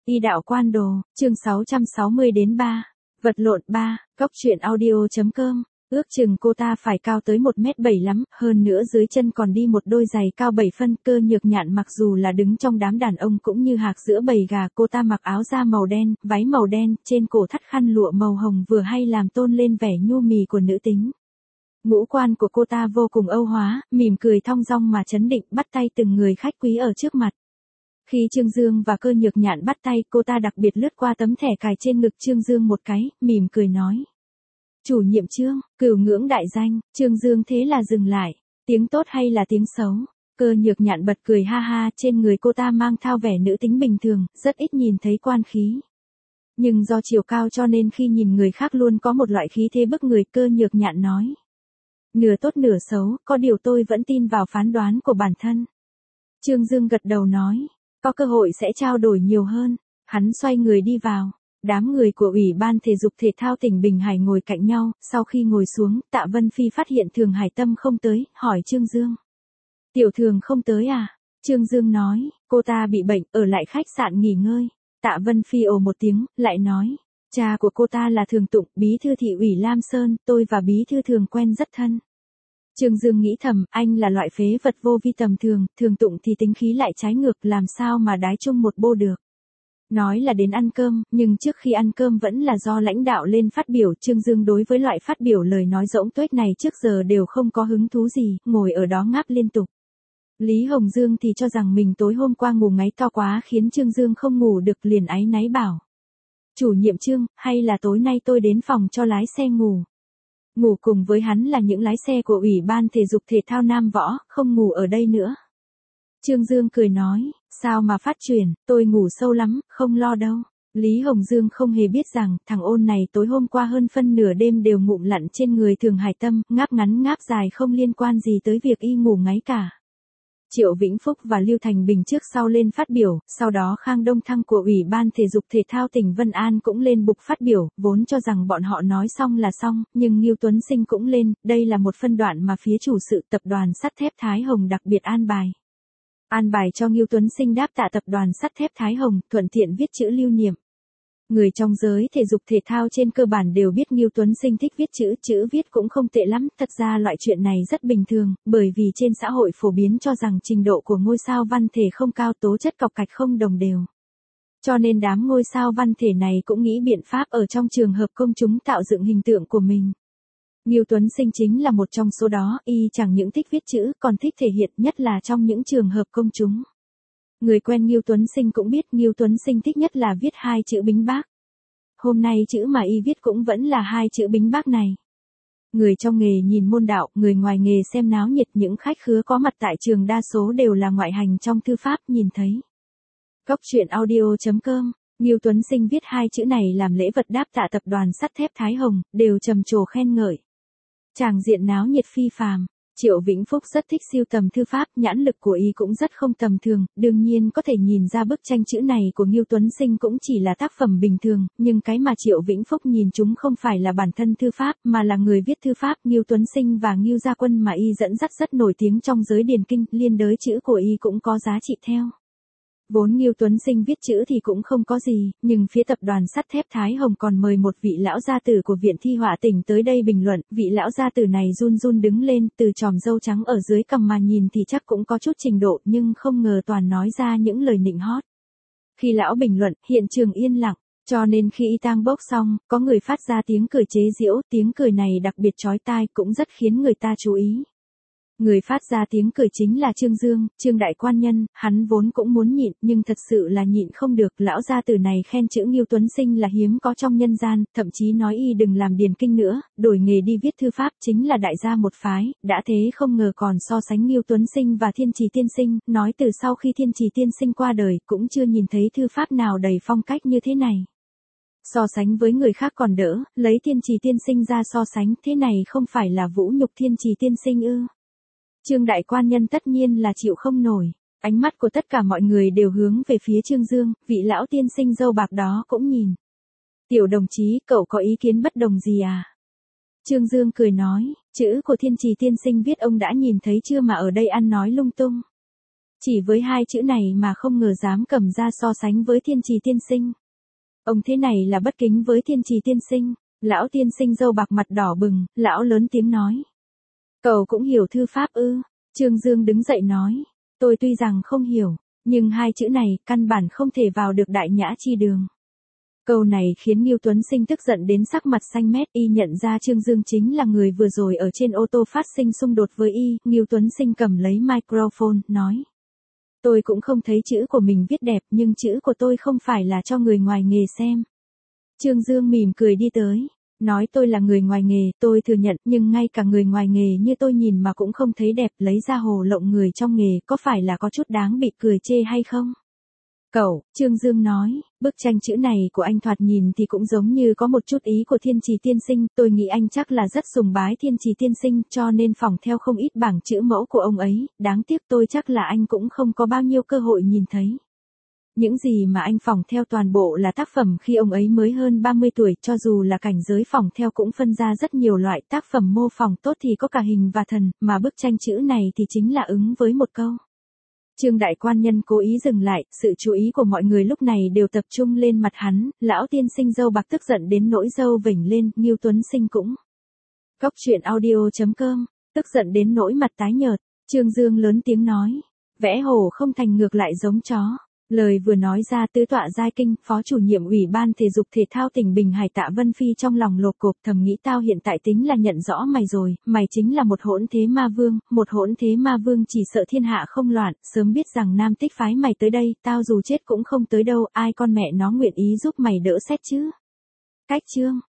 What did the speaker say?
Y đạo quan đồ, chương 660-3. Vật lộn 3, góc truyện audio.com. Ước chừng cô ta phải cao tới 1m7 lắm, hơn nữa dưới chân còn đi một đôi giày cao 7 phân. Cơ Nhược Nhạn mặc dù là đứng trong đám đàn ông cũng như hạc giữa bầy gà. Cô ta mặc áo da màu đen, váy màu đen, trên cổ thắt khăn lụa màu hồng vừa hay làm tôn lên vẻ nhu mì của nữ tính. Ngũ quan của cô ta vô cùng âu hóa, mỉm cười thong dong mà trấn định, bắt tay từng người khách quý ở trước mặt. Khi Trương Dương và Cơ Nhược Nhạn bắt tay, cô ta đặc biệt lướt qua tấm thẻ cài trên ngực Trương Dương một cái, mỉm cười nói: "Chủ nhiệm Trương, cửu ngưỡng đại danh." Trương Dương thế là dừng lại. Tiếng tốt hay là tiếng xấu? Cơ Nhược Nhạn bật cười ha ha, trên người cô ta mang theo vẻ nữ tính bình thường, rất ít nhìn thấy quan khí. Nhưng do chiều cao cho nên khi nhìn người khác luôn có một loại khí thế bức người. Cơ Nhược Nhạn nói: "Nửa tốt nửa xấu, có điều tôi vẫn tin vào phán đoán của bản thân." Trương Dương gật đầu nói: "Có cơ hội sẽ trao đổi nhiều hơn." Hắn xoay người đi vào. Đám người của Ủy ban Thể dục Thể thao tỉnh Bình Hải ngồi cạnh nhau, sau khi ngồi xuống, Tạ Vân Phi phát hiện Thường Hải Tâm không tới, hỏi Trương Dương: "Tiểu Thường không tới à?" Trương Dương nói: "Cô ta bị bệnh, ở lại khách sạn nghỉ ngơi." Tạ Vân Phi ồ một tiếng, lại nói: "Cha của cô ta là Thường Tụng, bí thư thị ủy Lam Sơn, tôi và bí thư Thường quen rất thân." Trương Dương nghĩ thầm, anh là loại phế vật vô vi tầm thường, Thường Tụng thì tính khí lại trái ngược, làm sao mà đái chung một bô được. Nói là đến ăn cơm, nhưng trước khi ăn cơm vẫn là do lãnh đạo lên phát biểu. Trương Dương đối với loại phát biểu lời nói rỗng tuếch này trước giờ đều không có hứng thú gì, ngồi ở đó ngáp liên tục. Lý Hồng Dương thì cho rằng mình tối hôm qua ngủ ngáy to quá khiến Trương Dương không ngủ được, liền áy náy bảo: "Chủ nhiệm Trương, hay là tối nay tôi đến phòng cho lái xe ngủ." Ngủ cùng với hắn là những lái xe của Ủy ban Thể dục Thể thao Nam Võ, không ngủ ở đây nữa. Trương Dương cười nói: "Sao mà phát triển, tôi ngủ sâu lắm, không lo đâu." Lý Hồng Dương không hề biết rằng, thằng ôn này tối hôm qua hơn phân nửa đêm đều ngụm lặn trên người Thường Hải Tâm, ngáp ngắn ngáp dài không liên quan gì tới việc y ngủ ngáy cả. Triệu Vĩnh Phúc và Lưu Thành Bình trước sau lên phát biểu, sau đó Khang Đông Thăng của Ủy ban Thể dục Thể thao tỉnh Vân An cũng lên bục phát biểu, vốn cho rằng bọn họ nói xong là xong, nhưng Ngưu Tuấn Sinh cũng lên, đây là một phân đoạn mà phía chủ sự tập đoàn sắt thép Thái Hồng đặc biệt an bài. An bài cho Ngưu Tuấn Sinh đáp tạ tập đoàn sắt thép Thái Hồng, thuận tiện viết chữ lưu niệm. Người trong giới thể dục thể thao trên cơ bản đều biết Ngưu Tuấn Sinh thích viết chữ viết cũng không tệ lắm. Thật ra loại chuyện này rất bình thường, bởi vì trên xã hội phổ biến cho rằng trình độ của ngôi sao văn thể không cao, tố chất cọc cạch không đồng đều. Cho nên đám ngôi sao văn thể này cũng nghĩ biện pháp ở trong trường hợp công chúng tạo dựng hình tượng của mình. Ngưu Tuấn Sinh chính là một trong số đó, y chẳng những thích viết chữ, còn thích thể hiện, nhất là trong những trường hợp công chúng. Người quen Ngưu Tuấn Sinh cũng biết Ngưu Tuấn Sinh thích nhất là viết hai chữ Bính Bác. Hôm nay chữ mà y viết cũng vẫn là hai chữ Bính Bác này. Người trong nghề nhìn môn đạo, người ngoài nghề xem náo nhiệt, những khách khứa có mặt tại trường đa số đều là ngoại hành trong thư pháp, nhìn thấy. Góc truyện audio.com. Ngưu Tuấn Sinh viết hai chữ này làm lễ vật đáp tạ tập đoàn sắt thép Thái Hồng, đều trầm trồ khen ngợi. Tràng diện náo nhiệt phi phàm. Triệu Vĩnh Phúc rất thích sưu tầm thư pháp, nhãn lực của y cũng rất không tầm thường, đương nhiên có thể nhìn ra bức tranh chữ này của Ngưu Tuấn Sinh cũng chỉ là tác phẩm bình thường, nhưng cái mà Triệu Vĩnh Phúc nhìn chúng không phải là bản thân thư pháp, mà là người viết thư pháp. Ngưu Tuấn Sinh và Ngưu Gia Quân mà y dẫn dắt rất nổi tiếng trong giới điền kinh, liên đới chữ của y cũng có giá trị theo. Vốn Ngưu Tuấn Sinh viết chữ thì cũng không có gì, nhưng phía tập đoàn sắt thép Thái Hồng còn mời một vị lão gia tử của Viện Thi họa tỉnh tới đây bình luận. Vị lão gia tử này run run đứng lên, từ chòm râu trắng ở dưới cằm mà nhìn thì chắc cũng có chút trình độ, nhưng không ngờ toàn nói ra những lời nịnh hót. Khi lão bình luận, hiện trường yên lặng, cho nên khi y tang bốc xong, có người phát ra tiếng cười chế giễu, tiếng cười này đặc biệt chói tai, cũng rất khiến người ta chú ý. Người phát ra tiếng cười chính là Trương Dương, Trương đại quan nhân. Hắn vốn cũng muốn nhịn, nhưng thật sự là nhịn không được. Lão gia tử này khen chữ Ngưu Tuấn Sinh là hiếm có trong nhân gian, thậm chí nói y đừng làm điền kinh nữa, đổi nghề đi viết thư pháp, chính là đại gia một phái. Đã thế không ngờ còn so sánh Ngưu Tuấn Sinh và Thiên Trì tiên sinh, nói từ sau khi Thiên Trì tiên sinh qua đời, cũng chưa nhìn thấy thư pháp nào đầy phong cách như thế này. So sánh với người khác còn đỡ, lấy Thiên Trì tiên sinh ra so sánh, thế này không phải là vũ nhục Thiên Trì tiên sinh ư? Trương đại quan nhân tất nhiên là chịu không nổi. Ánh mắt của tất cả mọi người đều hướng về phía Trương Dương, vị lão tiên sinh râu bạc đó cũng nhìn. "Tiểu đồng chí, cậu có ý kiến bất đồng gì à?" Trương Dương cười nói: "Chữ của Thiên Trì tiên sinh viết ông đã nhìn thấy chưa mà ở đây ăn nói lung tung." Chỉ với hai chữ này mà không ngờ dám cầm ra so sánh với Thiên Trì tiên sinh. Ông thế này là bất kính với Thiên Trì tiên sinh. Lão tiên sinh râu bạc mặt đỏ bừng, lão lớn tiếng nói. Cậu cũng hiểu thư pháp ư? Trương Dương đứng dậy nói. Tôi tuy rằng không hiểu, nhưng hai chữ này căn bản không thể vào được Đại Nhã Chi Đường. Câu này khiến Ngưu Tuấn Sinh tức giận đến sắc mặt xanh mét. Y nhận ra Trương Dương chính là người vừa rồi ở trên ô tô phát sinh xung đột với y. Ngưu Tuấn Sinh cầm lấy microphone, nói. Tôi cũng không thấy chữ của mình viết đẹp, nhưng chữ của tôi không phải là cho người ngoài nghề xem. Trương Dương mỉm cười đi tới. Nói tôi là người ngoài nghề, tôi thừa nhận, nhưng ngay cả người ngoài nghề như tôi nhìn mà cũng không thấy đẹp, lấy ra hồ lộng người trong nghề, có phải là có chút đáng bị cười chê hay không? Cậu, Trương Dương nói, bức tranh chữ này của anh thoạt nhìn thì cũng giống như có một chút ý của Thiên Trì tiên sinh, tôi nghĩ anh chắc là rất sùng bái Thiên Trì tiên sinh, cho nên phỏng theo không ít bảng chữ mẫu của ông ấy, đáng tiếc tôi chắc là anh cũng không có bao nhiêu cơ hội nhìn thấy. Những gì mà anh phỏng theo toàn bộ là tác phẩm khi ông ấy mới hơn 30 tuổi, cho dù là cảnh giới phỏng theo cũng phân ra rất nhiều loại tác phẩm mô phỏng tốt thì có cả hình và thần, mà bức tranh chữ này thì chính là ứng với một câu. Trương đại quan nhân cố ý dừng lại, sự chú ý của mọi người lúc này đều tập trung lên mặt hắn, lão tiên sinh râu bạc tức giận đến nỗi râu vểnh lên, Ngưu Tuấn Sinh cũng. Cóc truyện audio.com, tức giận đến nỗi mặt tái nhợt, Trương Dương lớn tiếng nói, vẽ hổ không thành ngược lại giống chó. Lời vừa nói ra tứ tọa giai kinh, phó chủ nhiệm ủy ban thể dục thể thao tỉnh Bình Hải Tạ Vân Phi trong lòng lột cộp thầm nghĩ tao hiện tại tính là nhận rõ mày rồi, mày chính là một hỗn thế ma vương, một hỗn thế ma vương chỉ sợ thiên hạ không loạn, sớm biết rằng Nam Tích phái mày tới đây, tao dù chết cũng không tới đâu, ai con mẹ nó nguyện ý giúp mày đỡ xét chứ. Cách chương.